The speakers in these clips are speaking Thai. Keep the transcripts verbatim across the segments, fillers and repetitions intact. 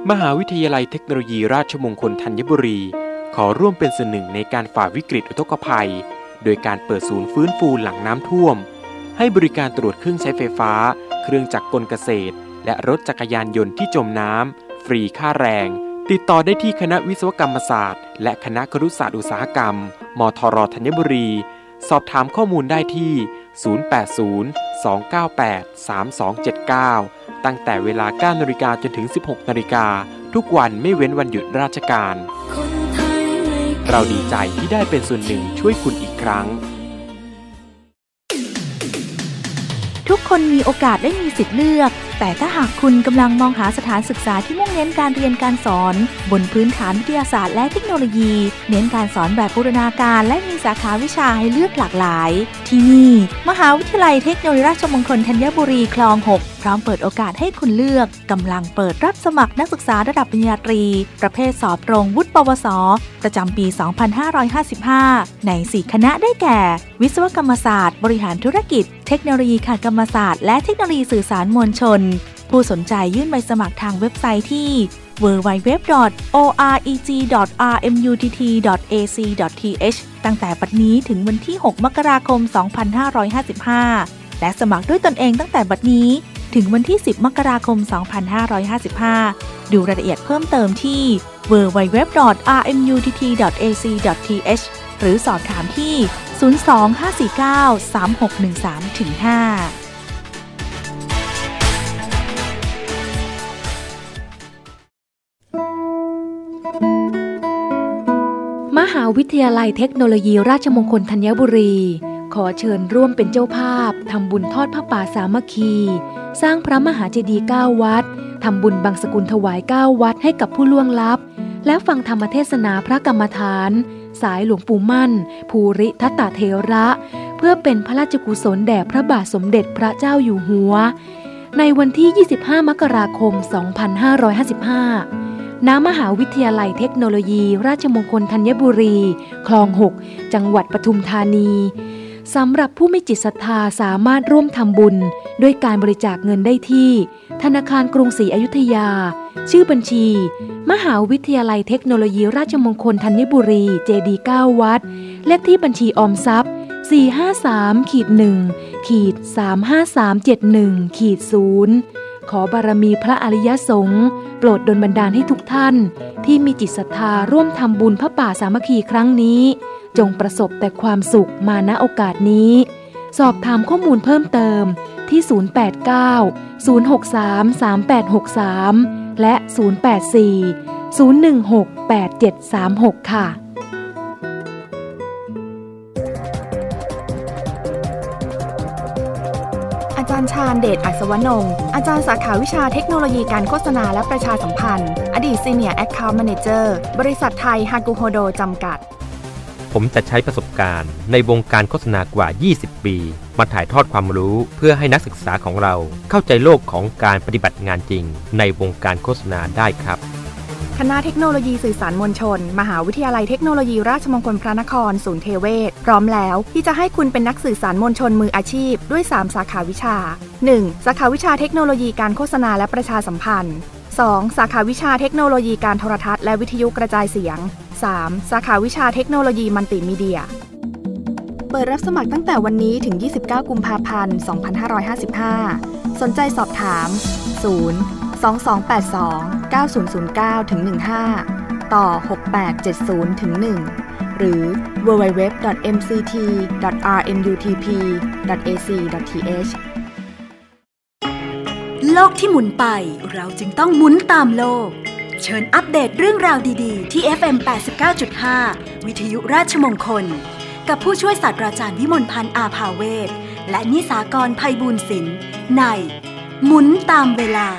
มหาวิทยาลัยเทคโนโลยีราชมงคลธัญบุรีขอร่วมเป็นส่วนหนึ่งในการฝ่าวิกฤตอุทกภัยโดยการเปิดศูนย์ฟื้นฟูหลังน้ำท่วมให้บริการตรวจเครื่องใช้ไฟฟ้าเครื่องจักรกลเกษตรและรถจักรยานยนต์ที่จมน้ำฟรีค่าแรงติดต่อได้ที่คณะวิศวกรรมศาสตร์และคณะครุศาสตร์อุตสาหกรรมมทรธัญบุรีสอบถามข้อมูลได้ที่ศูนย์ แปด ศูนย์ สอง เก้า แปด สาม สอง เจ็ด เก้าตั้งแต่เวลา เก้านาฬิกา จนถึง สิบหกนาฬิกาทุกวันไม่เว้นวันหยุดราชการเราดีใจที่ได้เป็นส่วนหนึ่งช่วยคุณอีกครั้งทุกคนมีโอกาสได้มีสิทธิ์เลือกแต่ถ้าหากคุณกำลังมองหาสถานศึกษาที่มุ่งเน้นการเรียนการสอนบนพื้นฐานวิทยาศาสตร์และเทคโนโลยีเน้นการสอนแบบบูรณาการและมีสาขาวิชาให้เลือกหลากหลายที่นี่มหาวิทยาลัยเทคโนโลยีราชมงคลธัญบุรีคลองหกพร้อมเปิดโอกาสให้คุณเลือกกำลังเปิดรับสมัครนักศึกษาระดับปริญญาตรีประเภทสอบตรงวุฒิปวสประจำปี สองพันห้าร้อยห้าสิบห้า ในสี่คณะได้แก่วิศวกรรมศาสตร์บริหารธุรกิจเทคโนโลยีการกรรมศาสตร์และเทคโนโลยีสื่อสารมวลชนผู้สนใจยื่นใบสมัครทางเว็บไซต์ที่ ดับเบิลยู ดับเบิลยู ดับเบิลยู ดอท โอ อาร์ อี จี ดอท อาร์ เอ็ม ยู ที ที ดอท เอ ซี ดอท ที เอช ตั้งแต่บัดนี้ถึงวันที่ หกมกราคม สองพันห้าร้อยห้าสิบห้า และสมัครด้วยตนเองตั้งแต่บัดนี้ถึงวันที่ สิบมกราคม สองพันห้าร้อยห้าสิบห้า ดูรายละเอียดเพิ่มเติมที่ ดับเบิลยู ดับเบิลยู ดับเบิลยู ดอท อาร์ เอ็ม ยู ที ที ดอท เอ ซี ดอท ที เอช หรือสอบถามที่ ศูนย์ สอง ห้า สี่ เก้า สาม หก หนึ่ง สาม ถึง ห้ามหาวิทยาลัยเทคโนโลยีราชมงคลธัญบุรีขอเชิญร่วมเป็นเจ้าภาพทำบุญทอดผ้าป่าสามัคคีสร้างพระมหาเจดีย์เก้าวัดทำบุญบังสกุลถวายเก้าวัดให้กับผู้ล่วงลับและฟังธรรมเทศนาพระกรรมฐานสายหลวงปู่มั่นภูริทัตตเถระเพื่อเป็นพระราชกุศลแด่พระบาทสมเด็จพระเจ้าอยู่หัวในวันที่ยี่สิบห้ามกราคมสองพันห้าร้อยห้าสิบห้าณมหาวิทยาลัยเทคโนโลยีราชมงคลธัญบุรีคลองหกจังหวัดปทุมธานีสำหรับผู้มีจิตศรัทธาสามารถร่วมทำบุญด้วยการบริจาคเงินได้ที่ธนาคารกรุงศรีอยุธยาชื่อบัญชีมหาวิทยาลัยเทคโนโลยีราชมงคลธัญบุรีเจดีย์เก้าวัดเลขที่บัญชีออมทรัพย์ สี่ ห้า สาม หนึ่ง สาม ห้า สาม เจ็ด หนึ่ง ศูนย์ขอบารมีพระอริยสงฆ์โปรดดลบันดาลให้ทุกท่านที่มีจิตศรัทธาร่วมทำบุญพระป่าสามัคคีครั้งนี้จงประสบแต่ความสุขมาณโอกาสนี้สอบถามข้อมูลเพิ่มเติมที่ ศูนย์ แปด เก้า ศูนย์ หก สาม สาม แปด หก สาม และ ศูนย์ แปด สี่ ศูนย์ หนึ่ง หก แปด เจ็ด สาม หก ค่ะอาจารย์ชาญเดชอัศวนงค์อาจารย์สาขาวิชาเทคโนโลยีการโฆษณาและประชาสัมพันธ์อดีต Senior Account Manager บริษัทไทยฮากุโฮโดจำกัดผมจะใช้ประสบการณ์ในวงการโฆษณากว่ายี่สิบปีมาถ่ายทอดความรู้เพื่อให้นักศึกษาของเราเข้าใจโลกของการปฏิบัติงานจริงในวงการโฆษณาได้ครับคณะเทคโนโลยีสื่อสารมวลชนมหาวิทยาลัยเทคโนโลยีราชมงคลพระนครศูนย์เทเวศพร้อมแล้วที่จะให้คุณเป็นนักสื่อสารมวลชนมืออาชีพด้วยสามสาขาวิชา หนึ่ง สาขาวิชาเทคโนโลยีการโฆษณาและประชาสัมพันธ์ สอง สาขาวิชาเทคโนโลยีการโทรทัศน์และวิทยุกระจายเสียง สาม สาขาวิชาเทคโนโลยีมัลติมีเดียเปิดรับสมัครตั้งแต่วันนี้ถึงยี่สิบเก้ากุมภาพันธ์สองพันห้าร้อยห้าสิบห้าสนใจสอบถามศูนย์ สอง สอง แปด สอง เก้า ศูนย์ ศูนย์ เก้า หนึ่ง ห้าต่อหก แปด เจ็ด ศูนย์ หนึ่ง หรือ ดับเบิลยู ดับเบิลยู ดับเบิลยู ดอท เอ็ม ซี ที ดอท อาร์ เอ็ม ยู ที พี ดอท เอ ซี ดอท ที เอชโลกที่หมุนไปเราจึงต้องหมุนตามโลกเชิญอัปเดตเรื่องราวดีๆที่ เอฟ เอ็ม แปดสิบเก้าจุดห้า วิทยุราชมงคลกับผู้ช่วยศาสตราจารย์วิมลพันธ์อาภาเวชและนิสากรไพบูลย์ศิลป์ในหมุนตามเวลา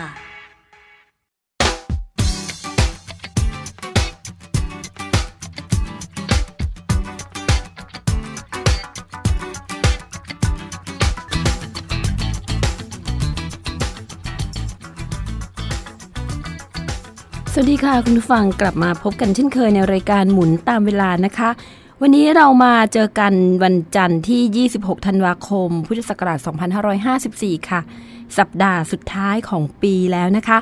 สวัสดีค่ะคุณผู้ฟังกลับมาพบกันเช่นเคยในรายการหมุนตามเวลานะคะวันนี้เรามาเจอกันวันจันทร์ที่ยี่สิบหกธันวาคมพุทธศักราชสองพันห้าร้อยห้าสิบสี่ค่ะสัปดาห์สุดท้ายของปีแล้วนะคะปี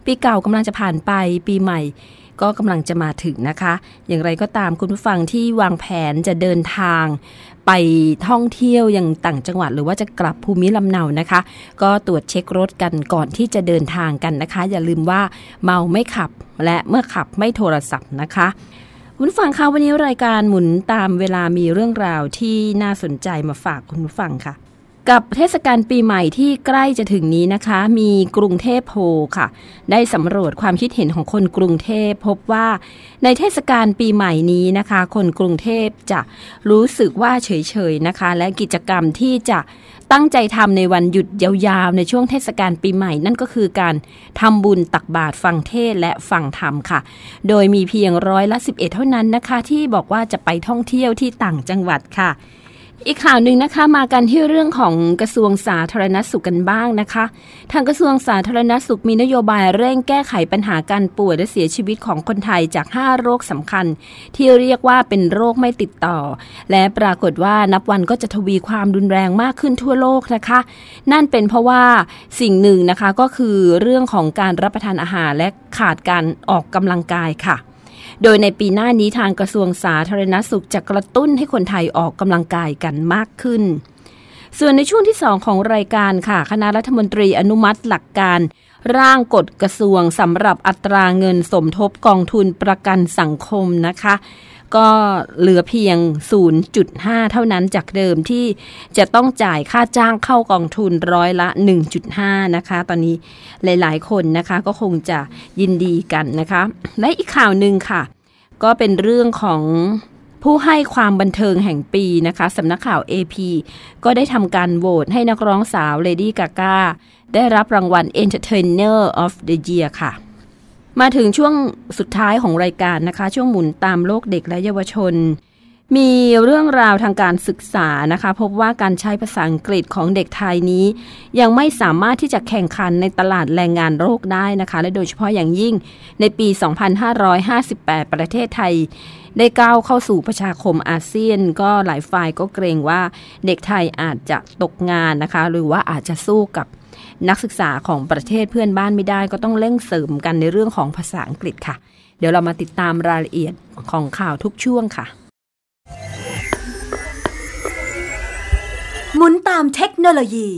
ปีเก่ากำลังจะผ่านไปปีใหม่ก็กำลังจะมาถึงนะคะอย่างไรก็ตามคุณผู้ฟังที่วางแผนจะเดินทางไปท่องเที่ยวยังต่างจังหวัดหรือว่าจะกลับภูมิลำเนานะคะก็ตรวจเช็ครถกันก่อนที่จะเดินทางกันนะคะอย่าลืมว่าเมาไม่ขับและเมื่อขับไม่โทรศัพท์นะคะคุณผู้ฟังคะวันนี้รายการหมุนตามเวลามีเรื่องราวที่น่าสนใจมาฝากคุณผู้ฟังค่ะกับเทศกาลปีใหม่ที่ใกล้จะถึงนี้นะคะมีกรุงเทพโพลค่ะได้สำรวจความคิดเห็นของคนกรุงเทพพบว่าในเทศกาลปีใหม่นี้นะคะคนกรุงเทพจะรู้สึกว่าเฉยๆนะคะและกิจกรรมที่จะตั้งใจทำในวันหยุดยาวๆในช่วงเทศกาลปีใหม่นั่นก็คือการทำบุญตักบาตรฟังเทศและฟังธรรมค่ะโดยมีเพียงร้อยละสิบเอ็ดเท่านั้นนะคะที่บอกว่าจะไปท่องเที่ยวที่ต่างจังหวัดค่ะอีกข่าวหนึ่งนะคะมากันที่เรื่องของกระทรวงสาธารณสุขกันบ้างนะคะทางกระทรวงสาธารณสุขมีนโยบายเร่งแก้ไขปัญหาการป่วยและเสียชีวิตของคนไทยจากห้าโรคสำคัญที่เรียกว่าเป็นโรคไม่ติดต่อและปรากฏว่านับวันก็จะทวีความรุนแรงมากขึ้นทั่วโลกนะคะนั่นเป็นเพราะว่าสิ่งหนึ่งนะคะก็คือเรื่องของการรับประทานอาหารและขาดการออกกำลังกายค่ะโดยในปีหน้านี้ทางกระทรวงสาธารณสุขจะกระตุ้นให้คนไทยออกกำลังกายกันมากขึ้นส่วนในช่วงที่สองของรายการค่ะคณะรัฐมนตรีอนุมัติหลักการร่างกฎกระทรวงสำหรับอัตราเงินสมทบกองทุนประกันสังคมนะคะก็เหลือเพียง ศูนย์จุดห้า เท่านั้นจากเดิมที่จะต้องจ่ายค่าจ้างเข้ากองทุนร้อยละ หนึ่งจุดห้า นะคะตอนนี้หลายๆคนนะคะก็คงจะยินดีกันนะคะและอีกข่าวหนึ่งค่ะก็เป็นเรื่องของผู้ให้ความบันเทิงแห่งปีนะคะสำนักข่าว เอ พี ก็ได้ทำการโหวตให้นักร้องสาว Lady Gaga ได้รับรางวัล Entertainer of the Year ค่ะมาถึงช่วงสุดท้ายของรายการนะคะช่วงหมุนตามโลกเด็กและเยาวชนมีเรื่องราวทางการศึกษานะคะพบว่าการใช้ภาษาอังกฤษของเด็กไทยนี้ยังไม่สามารถที่จะแข่งขันในตลาดแรงงานโลกได้นะคะและโดยเฉพาะอย่างยิ่งในปี สองพันห้าร้อยห้าสิบแปด ประเทศไทยได้ก้าวเข้าสู่ประชาคมอาเซียนก็หลายฝ่ายก็เกรงว่าเด็กไทยอาจจะตกงานนะคะหรือว่าอาจจะสู้กับนักศึกษาของประเทศเพื่อนบ้านไม่ได้ก็ต้องเร่งเสริมกันในเรื่องของภาษาอังกฤษค่ะเดี๋ยวเรามาติดตามรายละเอียดของข่าวทุกช่วงค่ะหมุนตามเทคโนโลยี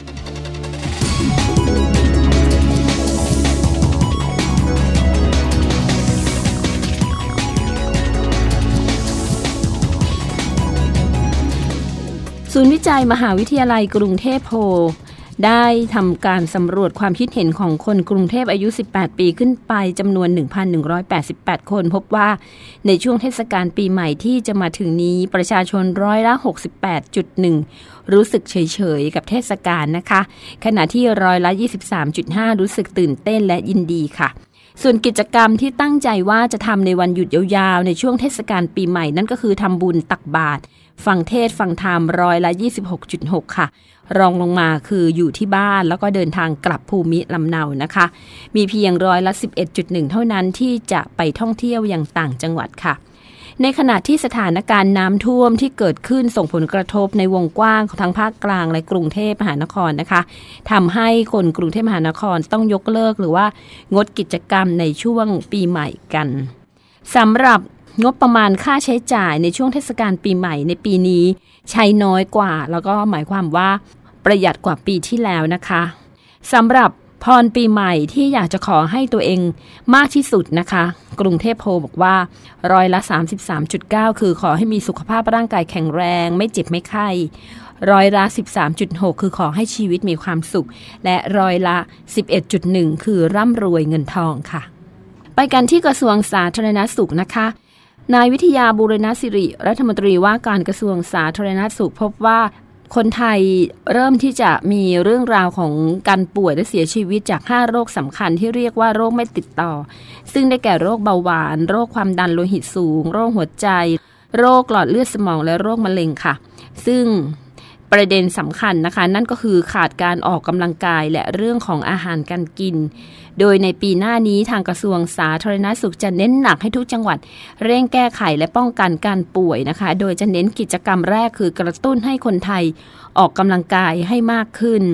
ศูนย์วิจัยมหาวิทยาลัยกรุงเทพโพลได้ทำการสำรวจความคิดเห็นของคนกรุงเทพอายุสิบแปดปีขึ้นไปจำนวน หนึ่งพันหนึ่งร้อยแปดสิบแปด คนพบว่าในช่วงเทศกาลปีใหม่ที่จะมาถึงนี้ประชาชนร้อยละ หกสิบแปดจุดหนึ่ง รู้สึกเฉยๆกับเทศกาลนะคะขณะที่ร้อยละ ยี่สิบสามจุดห้า รู้สึกตื่นเต้นและยินดีค่ะส่วนกิจกรรมที่ตั้งใจว่าจะทำในวันหยุดยาวๆในช่วงเทศกาลปีใหม่นั่นก็คือทำบุญตักบาตรฟังเทศฟังธรรมร้อยละ ยี่สิบหกจุดหก ค่ะรองลงมาคืออยู่ที่บ้านแล้วก็เดินทางกลับภูมิลำเนานะคะมีเพียงร้อยละ สิบเอ็ดจุดหนึ่ง เท่านั้นที่จะไปท่องเที่ยวอย่างต่างจังหวัดค่ะในขณะที่สถานการณ์น้ำท่วมที่เกิดขึ้นส่งผลกระทบในวงกว้างของทั้งภาคกลางและกรุงเทพมหานครนะคะทำให้คนกรุงเทพมหานครต้องยกเลิกหรือว่างดกิจกรรมในช่วงปีใหม่กันสำหรับงบประมาณค่าใช้จ่ายในช่วงเทศกาลปีใหม่ในปีนี้ใช้น้อยกว่าแล้วก็หมายความว่าประหยัดกว่าปีที่แล้วนะคะสำหรับพรปีใหม่ที่อยากจะขอให้ตัวเองมากที่สุดนะคะกรุงเทพโพลบอกว่าร้อยละ สามสิบสามจุดเก้า คือขอให้มีสุขภาพร่างกายแข็งแรงไม่เจ็บไม่ไข้ร้อยละ สิบสามจุดหก คือขอให้ชีวิตมีความสุขและร้อยละ สิบเอ็ดจุดหนึ่ง คือร่ำรวยเงินทองค่ะไปกันที่กระทรวงสาธารณสุขนะคะนายวิทยาบูรณศิริรัฐมนตรีว่าการกระทรวงสาธารณสุขพบว่าคนไทยเริ่มที่จะมีเรื่องราวของการป่วยและเสียชีวิตจากห้าโรคสำคัญที่เรียกว่าโรคไม่ติดต่อซึ่งได้แก่โรคเบาหวานโรคความดันโลหิตสูงโรคหัวใจโรคหลอดเลือดสมองและโรคมะเร็งค่ะซึ่งประเด็นสำคัญนะคะนั่นก็คือขาดการออกกำลังกายและเรื่องของอาหารการกินโดยในปีหน้านี้ทางกระทรวงสาธารณสุขจะเน้นหนักให้ทุกจังหวัดเร่งแก้ไขและป้องกันการป่วยนะคะโดยจะเน้นกิจกรรมแรกคือกระตุ้นให้คนไทยออกกำลังกายให้มากขึ้น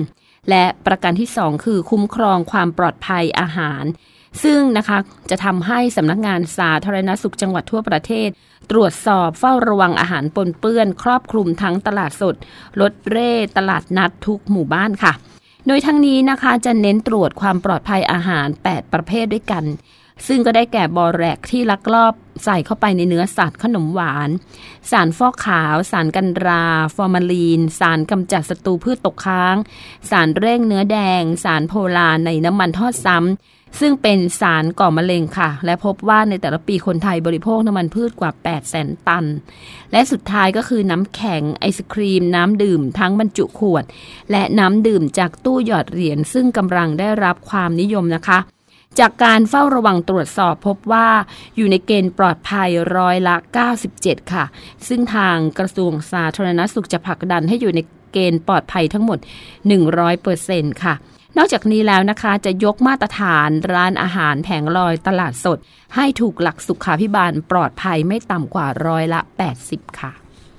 และประการที่สองคือคุ้มครองความปลอดภัยอาหารซึ่งนะคะจะทำให้สำนักงานสาธารณสุขจังหวัดทั่วประเทศตรวจสอบเฝ้าระวังอาหารปนเปื้อนครอบคลุมทั้งตลาดสดรถเร่ตลาดนัดทุกหมู่บ้านค่ะโดยทั้งนี้นะคะจะเน้นตรวจความปลอดภัยอาหารแปดประเภทด้วยกันซึ่งก็ได้แก่บอแรกที่ลักลอบใส่เข้าไปในเนื้อสัตว์ขนมหวานสารฟอกขาวสารกันราฟอร์มาลีนสารกำจัดศัตรูพืชตกค้างสารเร่งเนื้อแดงสารโพลาร์ในน้ำมันทอดซ้ำซึ่งเป็นสารก่อมะเร็งค่ะและพบว่าในแต่ละปีคนไทยบริโภคน้ำมันพืชกว่า แปดแสน ตันและสุดท้ายก็คือน้ำแข็งไอศครีมน้ำดื่มทั้งบรรจุขวดและน้ำดื่มจากตู้หยอดเหรียญซึ่งกำลังได้รับความนิยมนะคะจากการเฝ้าระวังตรวจสอบพบว่าอยู่ในเกณฑ์ปลอดภัยร้อยละเก้าสิบเจ็ดค่ะซึ่งทางกระทรวงสาธารณสุขจะผลักดันให้อยู่ในเกณฑ์ปลอดภัยทั้งหมด หนึ่งร้อยเปอร์เซ็นต์ ค่ะนอกจากนี้แล้วนะคะจะยกมาตรฐานร้านอาหารแผงลอยตลาดสดให้ถูกหลักสุขาภิบาลปลอดภัยไม่ต่ำกว่าร้อยละแปดสิบค่ะ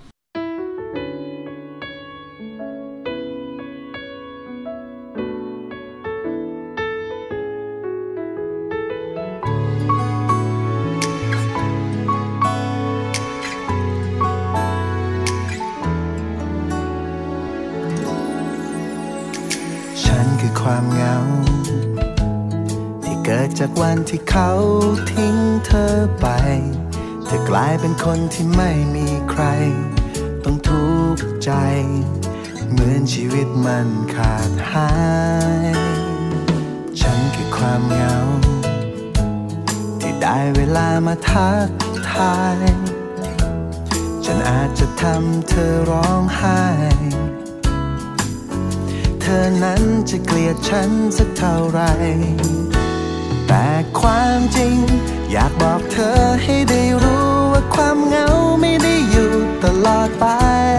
ความเหงาที่เกิดจากวันที่เขาทิ้งเธอไปเธอกลายเป็นคนที่ไม่มีใครต้องทุกข์ใจเหมือนชีวิตมันขาดหายฉันคือความเหงาที่ได้เวลามาทักทายฉันอาจจะทำเธอร้องไห้เธอนั้นจะเกลียดฉันสักเท่าไรแต่ความจริงอยากบอกเธอให้ได้รู้ว่าความเหงาไม่ได้อยู่ตลอดไป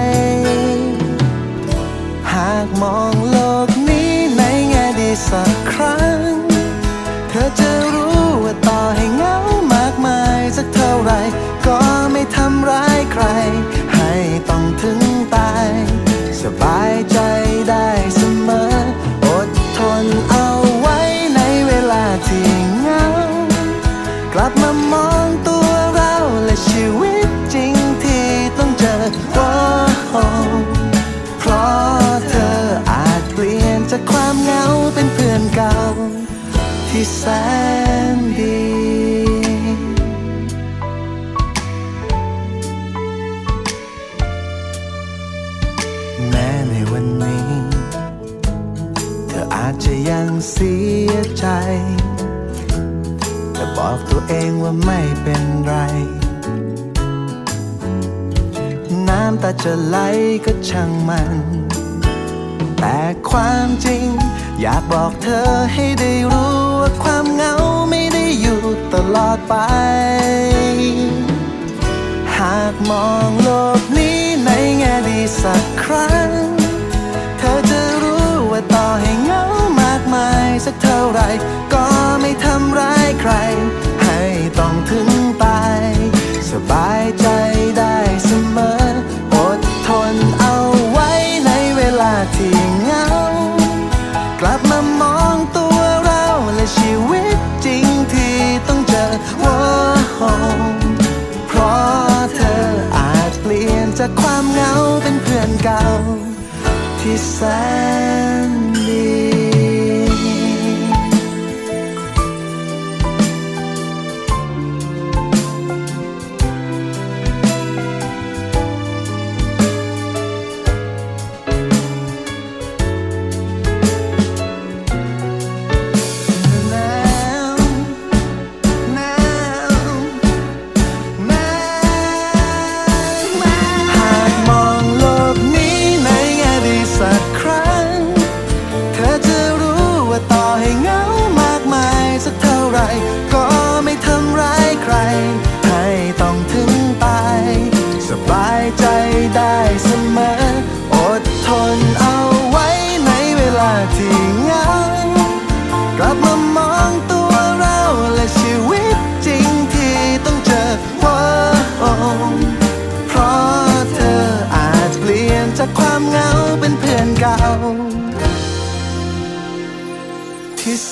หากมองโลกนี้ในแง่ดีสักครั้งเธอจะรู้ว่าต่อให้เหงามากมายสักเท่าไรก็ไม่ทำร้ายใครให้ต้องถึงตายสบายใจได้เสมออดทนเอาไว้ในเวลาที่เหงากลับมามองตัวเราและชีวิตจริงที่ต้องเจอเพราะเธออาจเปลี่ยนจากความเหงาเป็นเพื่อนเก่าที่แสนดีแม้ในวันนี้เธออาจจะยังเสียใจแต่บอกตัวเองว่าไม่เป็นไรน้ำตาจะไหลก็ช่างมันแต่ความจริงอยากบอกเธอให้ได้รู้ว่าความเหงาไม่ได้อยู่ตลอดไปหากมองโลกนี้ในแง่ดีสักครั้งเธอจะรู้ว่าต่อให้เหงามากมายสักเท่าไรก็ไม่ทำร้ายใครให้ต้องถึงตายสบายใจได้เสมออดทนเอาไว้ในเวลาที่เหงากลับมามองตัวเราและชีวิตจริงที่ต้องเจอเพราะเธออาจเปลี่ยนจากความเหงาเป็นเพื่อนเก่าที่แสนดีเ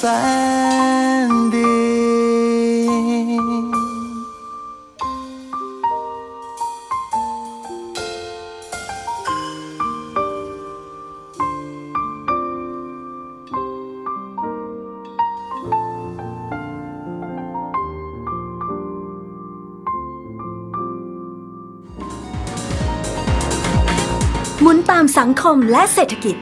นดีหมุนตามสังคมและเศรษฐกิจ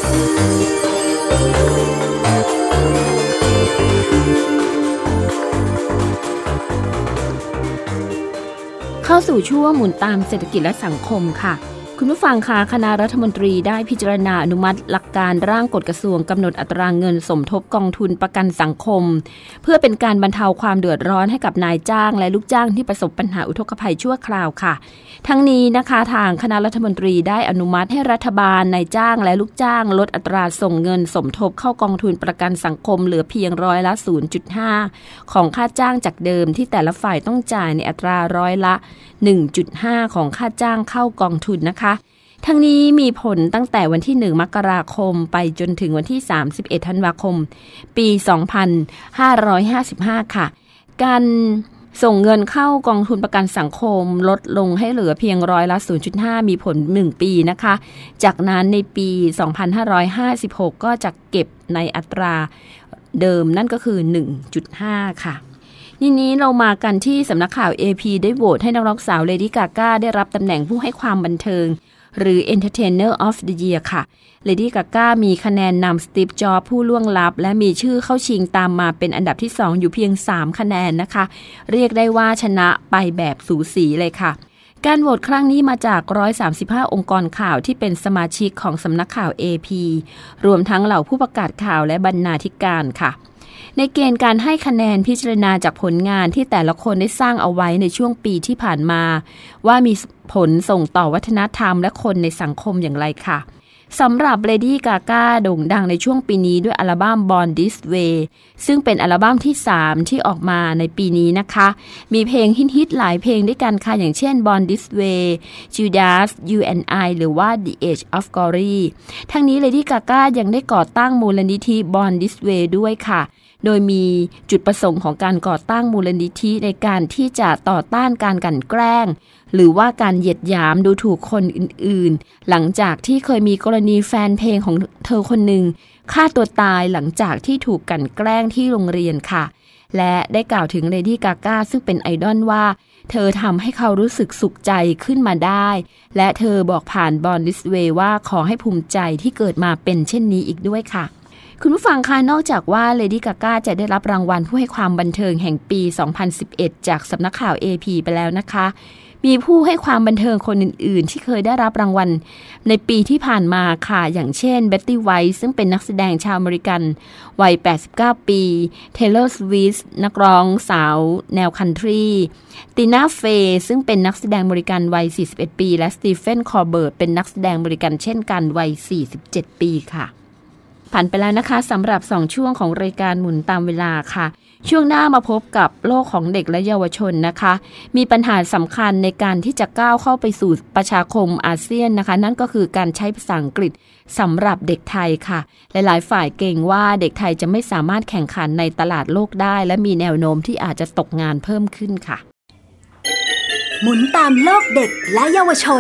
เข้าสู่ช่วงหมุนตามเศรษฐกิจและสังคมค่ะคุณผู้ฟังคะคณะรัฐมนตรีได้พิจารณาอนุมัติหลักการร่างกฎกระทรวงกำหนดอัตราเงินสมทบกองทุนประกันสังคมเพื่อเป็นการบรรเทาความเดือดร้อนให้กับนายจ้างและลูกจ้างที่ประสบปัญหาอุทกภัยชั่วคราวค่ะทั้งนี้นะคะทางคณะรัฐมนตรีได้อนุมัติให้รัฐบาลนายจ้างและลูกจ้างลดอัตราส่งเงินสมทบเข้ากองทุนประกันสังคมเหลือเพียงร้อยละ ศูนย์จุดห้า ของค่าจ้างจากเดิมที่แต่ละฝ่ายต้องจ่ายในอัตราร้อยละ หนึ่งจุดห้า ของค่าจ้างเข้ากองทุนนะคะทั้งนี้มีผลตั้งแต่วันที่หนึ่งมกราคมไปจนถึงวันที่สามสิบเอ็ดธันวาคมปีสองพันห้าร้อยห้าสิบห้าค่ะการส่งเงินเข้ากองทุนประกันสังคมลดลงให้เหลือเพียงร้อยละ ศูนย์จุดห้า มีผลหนึ่งปีนะคะจากนั้นในปีสองพันห้าร้อยห้าสิบหกก็จะเก็บในอัตราเดิมนั่นก็คือ หนึ่งจุดห้า ค่ะทีนี้เรามากันที่สำนักข่าว เอ พี ได้โหวตให้นักร้องสาวเลดี้กาก้าได้รับตำแหน่งผู้ให้ความบันเทิงหรือ Entertainer of the Year ค่ะ Lady Gaga มีคะแนนนำ Steve Jobs ผู้ล่วงลับและมีชื่อเข้าชิงตามมาเป็นอันดับที่สองอยู่เพียงสามคะแนนนะคะเรียกได้ว่าชนะไปแบบสูสีเลยค่ะการโหวตครั้งนี้มาจากหนึ่งร้อยสามสิบห้าองค์กรข่าวที่เป็นสมาชิกของสำนักข่าว เอ พี รวมทั้งเหล่าผู้ประกาศข่าวและบรรณาธิการค่ะในเกณฑ์การให้คะแนนพิจารณาจากผลงานที่แต่ละคนได้สร้างเอาไว้ในช่วงปีที่ผ่านมาว่ามีผลส่งต่อวัฒนธรรมและคนในสังคมอย่างไรค่ะสำหรับ Lady Gaga โด่งดังในช่วงปีนี้ด้วยอัลบั้ม Born This Way ซึ่งเป็นอัลบั้มที่สามที่ออกมาในปีนี้นะคะมีเพลงฮิตๆหลายเพลงด้วยกันค่ะอย่างเช่น Born This Way Judas You and I หรือว่า The Age of Glory ทั้งนี้ Lady Gaga ยังได้ก่อตั้งมูลนิธิ Born This Way ด้วยค่ะโดยมีจุดประสงค์ของการก่อตั้งมูลนิธิในการที่จะต่อต้านการกลั่นแกล้งหรือว่าการเหยียดหยามดูถูกคนอื่นๆหลังจากที่เคยมีกรณีแฟนเพลงของเธอคนหนึ่งฆ่าตัวตายหลังจากที่ถูกกลั่นแกล้งที่โรงเรียนค่ะและได้กล่าวถึง Lady Gaga ซึ่งเป็นไอดอลว่าเธอทำให้เขารู้สึกสุขใจขึ้นมาได้และเธอบอกผ่าน Born This Way ว่าขอให้ภูมิใจที่เกิดมาเป็นเช่นนี้อีกด้วยค่ะคุณผู้ฟังคะนอกจากว่า Lady Gaga จะได้รับรางวัลผู้ให้ความบันเทิงแห่งปีสองพันสิบเอ็ดจากสำนักข่าว เอ พี ไปแล้วนะคะมีผู้ให้ความบันเทิงคนอื่นๆที่เคยได้รับรางวัลในปีที่ผ่านมาค่ะอย่างเช่น Betty White ซึ่งเป็นนักแสดงชาวอเมริกันวัยแปดสิบเก้าปี Taylor Swift นักร้องสาวแนวคันทรี Tina Fey ซึ่งเป็นนักแสดงอเมริกันวัยสี่สิบเอ็ดปีและ Stephen Colbert เป็นนักแสดงอเมริกันเช่นกันวัยสี่สิบเจ็ดปีค่ะผ่านไปแล้วนะคะสำหรับสองช่วงของรายการหมุนตามเวลาค่ะช่วงหน้ามาพบกับโลกของเด็กและเยาวชนนะคะมีปัญหาสำคัญในการที่จะก้าวเข้าไปสู่ประชาคมอาเซียนนะคะนั่นก็คือการใช้ภาษาอังกฤษสำหรับเด็กไทยค่ะหลายๆฝ่ายเกรงว่าเด็กไทยจะไม่สามารถแข่งขันในตลาดโลกได้และมีแนวโน้มที่อาจจะตกงานเพิ่มขึ้นค่ะหมุนตามโลกเด็กและเยาวชน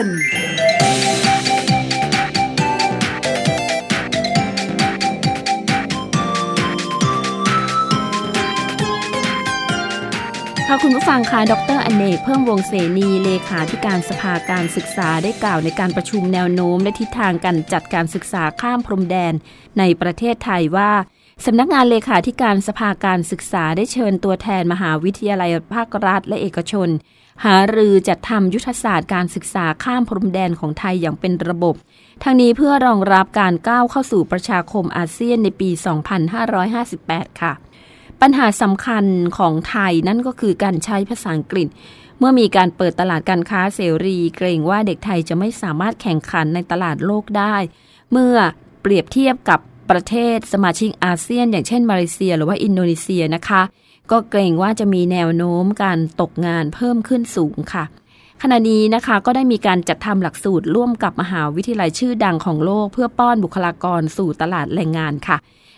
ค่ะคุณผู้ฟังคะดร.อเนกเพิ่มวงเสนีเลขาธิการสภาการศึกษาได้กล่าวในการประชุมแนวโน้มและทิศทางการจัดการศึกษาข้ามพรมแดนในประเทศไทยว่าสำนักงานเลขาธิการสภาการศึกษาได้เชิญตัวแทนมหาวิทยาลัยภาครัฐและเอกชนหารือจัดทำยุทธศาสตร์การศึกษาข้ามพรมแดนของไทยอย่างเป็นระบบทั้งนี้เพื่อรองรับการก้าวเข้าสู่ประชาคมอาเซียนในปีสองพันห้าร้อยห้าสิบแปดค่ะปัญหาสำคัญของไทยนั่นก็คือการใช้ภาษาอังกฤษเมื่อมีการเปิดตลาดการค้าเสรีเกรงว่าเด็กไทยจะไม่สามารถแข่งขันในตลาดโลกได้เมื่อเปรียบเทียบกับประเทศสมาชิกอาเซียนอย่างเช่นมาเลเซียหรือว่าอินโดนีเซียนะคะก็เกรงว่าจะมีแนวโน้มการตกงานเพิ่มขึ้นสูงค่ะขณะนี้นะคะก็ได้มีการจัดทำหลักสูตรร่วมกับมหาวิทยาลัยชื่อดังของโลกเพื่อป้อนบุคลากรสู่ตลาดแรงงานค่ะ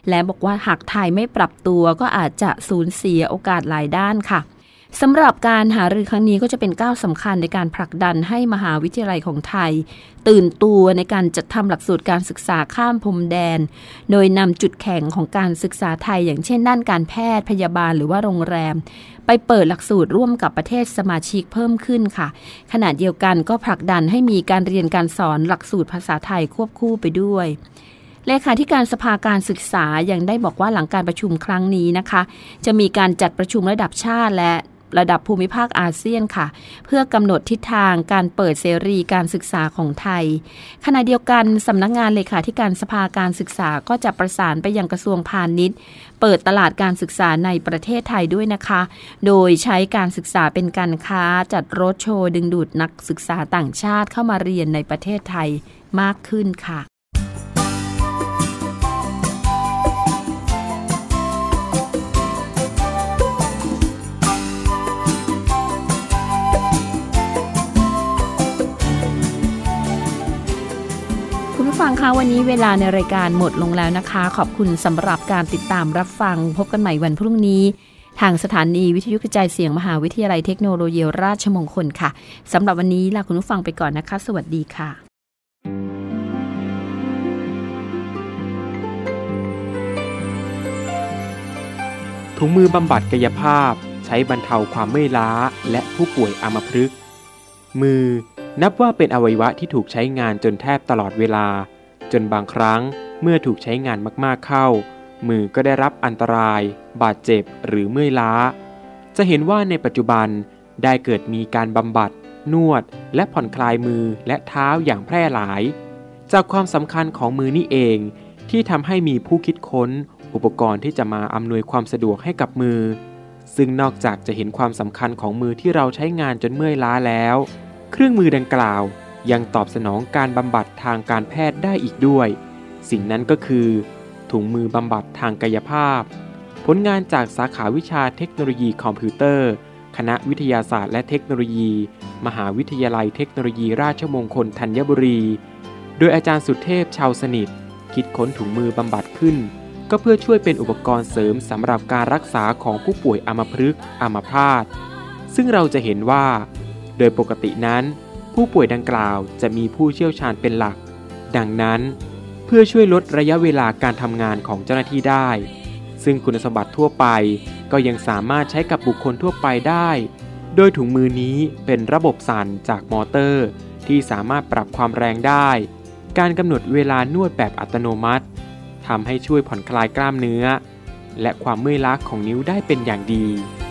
และบอกว่าหากไทยไม่ปรับตัวก็อาจจะสูญเสียโอกาสหลายด้านค่ะสำหรับการหารือครั้งนี้ก็จะเป็นก้าวสำคัญในการผลักดันให้มหาวิทยาลัยของไทยตื่นตัวในการจัดทำหลักสูตรการศึกษาข้ามพรมแดนโดยนำจุดแข็งของการศึกษาไทยอย่างเช่นด้านการแพทย์พยาบาลหรือว่าโรงแรมไปเปิดหลักสูตรร่วมกับประเทศสมาชิกเพิ่มขึ้นค่ะขณะเดียวกันก็ผลักดันให้มีการเรียนการสอนหลักสูตรภาษาไทยควบคู่ไปด้วยเลขาธิการสภาการศึกษายังได้บอกว่าหลังการประชุมครั้งนี้นะคะจะมีการจัดประชุมระดับชาติและระดับภูมิภาคอาเซียนค่ะเพื่อกำหนดทิศทางการเปิดเสรีการศึกษาของไทยขณะเดียวกันสำนักงานเลขาธิการสภาการศึกษาก็จะประสานไปยังกระทรวงพาณิชย์เปิดตลาดการศึกษาในประเทศไทยด้วยนะคะโดยใช้การศึกษาเป็นการค้าจัดโรดโชว์ดึงดูดนักศึกษาต่างชาติเข้ามาเรียนในประเทศไทยมากขึ้นค่ะฟังค่ะวันนี้เวลาในรายการหมดลงแล้วนะคะขอบคุณสำหรับการติดตามรับฟังพบกันใหม่วันพรุ่งนี้ทางสถานีวิทยุกระจายเสียงมหาวิทยาลัยเทคโนโลยีราชมงคลค่ะสำหรับวันนี้ลาคุณผู้ฟังไปก่อนนะคะสวัสดีค่ะถุงมือบำบัดกายภาพใช้บรรเทาความเมื่อยล้าและผู้ป่วยอัมพฤกษ์มือนับว่าเป็นอวัยวะที่ถูกใช้งานจนแทบตลอดเวลาจนบางครั้งเมื่อถูกใช้งานมากๆเข้ามือก็ได้รับอันตรายบาดเจ็บหรือเมื่อยล้าจะเห็นว่าในปัจจุบันได้เกิดมีการบำบัดนวดและผ่อนคลายมือและเท้าอย่างแพร่หลายจากความสำคัญของมือนี่เองที่ทำให้มีผู้คิดค้นอุปกรณ์ที่จะมาอำนวยความสะดวกให้กับมือซึ่งนอกจากจะเห็นความสำคัญของมือที่เราใช้งานจนเมื่อยล้าแล้วเครื่องมือดังกล่าวยังตอบสนองการบำบัดทางการแพทย์ได้อีกด้วยสิ่งนั้นก็คือถุงมือบำบัดทางกายภาพผลงานจากสาขาวิชาเทคโนโลยีคอมพิวเตอร์คณะวิทยาศาสตร์และเทคโนโลยีมหาวิทยาลัยเทคโนโลยีราชมงคลธัญบุรีโดยอาจารย์สุเทพชาวสนิทคิดค้นถุงมือบำบัดขึ้นก็เพื่อช่วยเป็นอุปกรณ์เสริมสำหรับการรักษาของผู้ป่วยอัมพฤกษ์อัมพาตซึ่งเราจะเห็นว่าโดยปกตินั้นผู้ป่วยดังกล่าวจะมีผู้เชี่ยวชาญเป็นหลักดังนั้นเพื่อช่วยลดระยะเวลาการทำงานของเจ้าหน้าที่ได้ซึ่งคุณสมบัติทั่วไปก็ยังสามารถใช้กับบุคคลทั่วไปได้โดยถุงมือนี้เป็นระบบสั่นจากมอเตอร์ที่สามารถปรับความแรงได้การกำหนดเวลานวดแบบอัตโนมัติทำให้ช่วยผ่อนคลายกล้ามเนื้อและความเมื่อยล้าของนิ้วได้เป็นอย่างดี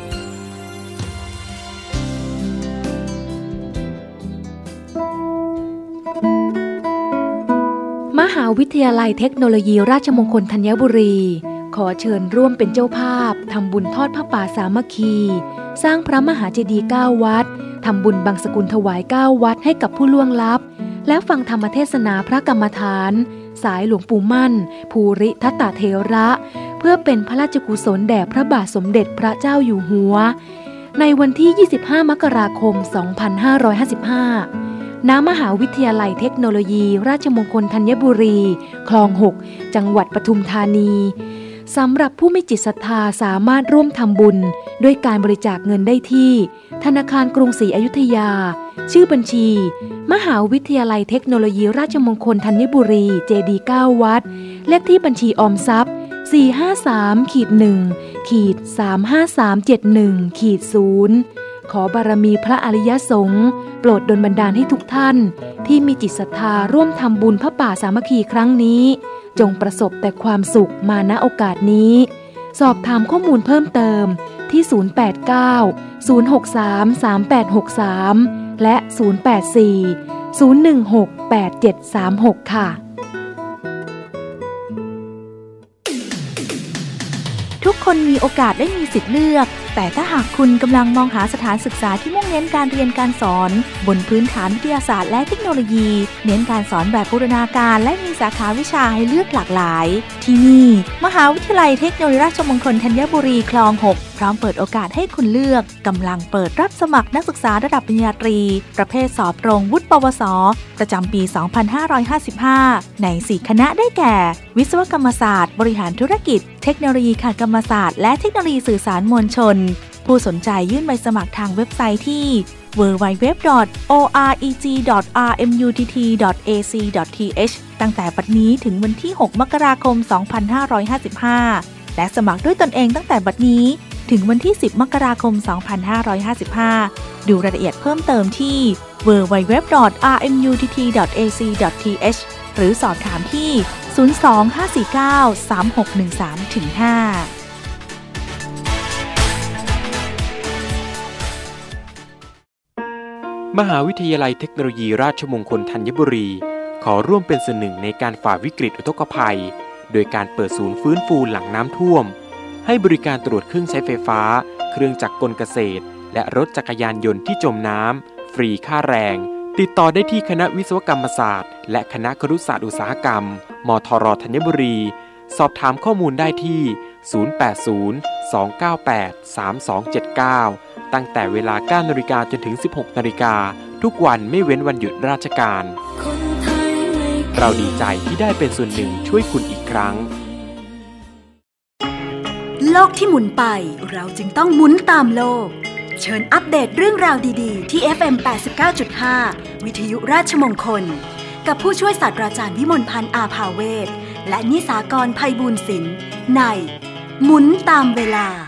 มหาวิทยาลัยเทคโนโลยีราชมงคลธัญบุรีขอเชิญร่วมเป็นเจ้าภาพทำบุญทอดผ้าป่าสามัคคีสร้างพระมหาเจดีย์เก้าวัดทำบุญบังสกุลถวายเก้าวัดให้กับผู้ล่วงลับและฟังธรรมเทศนาพระกรรมฐานสายหลวงปู่มั่นภูริทัตตเถระเพื่อเป็นพระราชกุศลแด่พระบาทสมเด็จพระเจ้าอยู่หัวในวันที่ยี่สิบห้ามกราคมสองพันห้าร้อยห้าสิบห้าณมหาวิทยาลัยเทคโนโลยีราชมงคลธัญบุรีคลองหกจังหวัดปทุมธานีสำหรับผู้มีจิตศรัทธาสามารถร่วมทำบุญด้วยการบริจาคเงินได้ที่ธนาคารกรุงศรีอยุธยาชื่อบัญชีมหาวิทยาลัยเทคโนโลยีราชมงคลธัญบุรีเจดีย์เก้าวัดเลขที่บัญชีออมทรัพย์ สี่ห้าสาม หนึ่ง สามห้าสามเจ็ดหนึ่ง ศูนย์ ขอบารมีพระอริยสงฆ์โปรดดลบันดาลให้ทุกท่านที่มีจิตศรัทธาร่วมทำบุญพระป่าสามัคคีครั้งนี้จงประสบแต่ความสุขมาณโอกาสนี้สอบถามข้อมูลเพิ่มเติมที่ศูนย์ แปด เก้า ศูนย์ หก สาม สาม แปด หก สามและศูนย์ แปด สี่ ศูนย์ หนึ่ง หก แปด เจ็ด สาม หกค่ะทุกคนมีโอกาสได้มีสิทธิ์เลือกแต่ถ้าหากคุณกำลังมองหาสถานศึกษาที่มุ่งเน้นการเรียนการสอนบนพื้นฐานวิทยาศาสตร์และเทคโนโลยีเน้นการสอนแบบบูรณาการและมีสาขาวิชาให้เลือกหลากหลายที่นี่มหาวิทยาลัยเทคโนโลยีราชมงคลธัญบุรีคลองหกพร้อมเปิดโอกาสให้คุณเลือกกำลังเปิดรับสมัครนักศึกษาระดับปริญญาตรีประเภทสอบตรงวุฒิปวสประจำปี สองพันห้าร้อยห้าสิบห้า ใน สี่ คณะได้แก่ วิศวกรรมศาสตร์บริหารธุรกิจเทคโนโลยีการกรรมศาสตร์และเทคโนโลยีสื่อสารมวลชนผู้สนใจยื่นใบสมัครทางเว็บไซต์ที่ ดับเบิลยู ดับเบิลยู ดับเบิลยู ดอท โอ อาร์ อี จี ดอท อาร์ เอ็ม ยู ที ที ดอท เอ ซี ดอท ที เอช ตั้งแต่บัดนี้ถึงวันที่ หก มกราคม สองพันห้าร้อยห้าสิบห้า และสมัครด้วยตนเองตั้งแต่บัดนี้ถึงวันที่ สิบ มกราคม สองพันห้าร้อยห้าสิบห้า ดูรายละเอียดเพิ่มเติมที่ ดับเบิลยู ดับเบิลยู ดับเบิลยู ดอท อาร์ เอ็ม ยู ที ที ดอท เอ ซี ดอท ที เอช หรือสอบถามที่ ศูนย์ สอง ห้า สี่ เก้า สาม หก หนึ่ง สาม ห้ามหาวิทยาลัยเทคโนโลยีราชมงคลธัญบุรีขอร่วมเป็นส่วนหนึ่งในการฝ่าวิกฤตอุทกภัยโดยการเปิดศูนย์ฟื้นฟูหลังน้ำท่วมให้บริการตรวจเครื่องใช้ไฟฟ้าเครื่องจักรกลเกษตรและรถจักรยานยนต์ที่จมน้ำฟรีค่าแรงติดต่อได้ที่คณะวิศวกรรมศาสตร์และคณะครุศาสตร์อุตสาหกรรมมทรธัญบุรีสอบถามข้อมูลได้ที่ ศูนย์ แปด ศูนย์ สอง เก้า แปด สาม สอง เจ็ด เก้า ตั้งแต่เวลา เก้า นาฬิกาจนถึง สิบหก นาฬิกาทุกวันไม่เว้นวันหยุดราชการเราดีใจที่ได้เป็นส่วนหนึ่งช่วยคุณอีกครั้งโลกที่หมุนไปเราจึงต้องหมุนตามโลกเชิญอัปเดตเรื่องราวดีๆที่ เอฟ เอ็ม แปดสิบเก้าจุดห้า วิทยุราชมงคลกับผู้ช่วยศาสตราจารย์วิมลพันธ์อาภาเวศและนิสากรไพบูลย์ศิลป์ในหมุนตามเวลา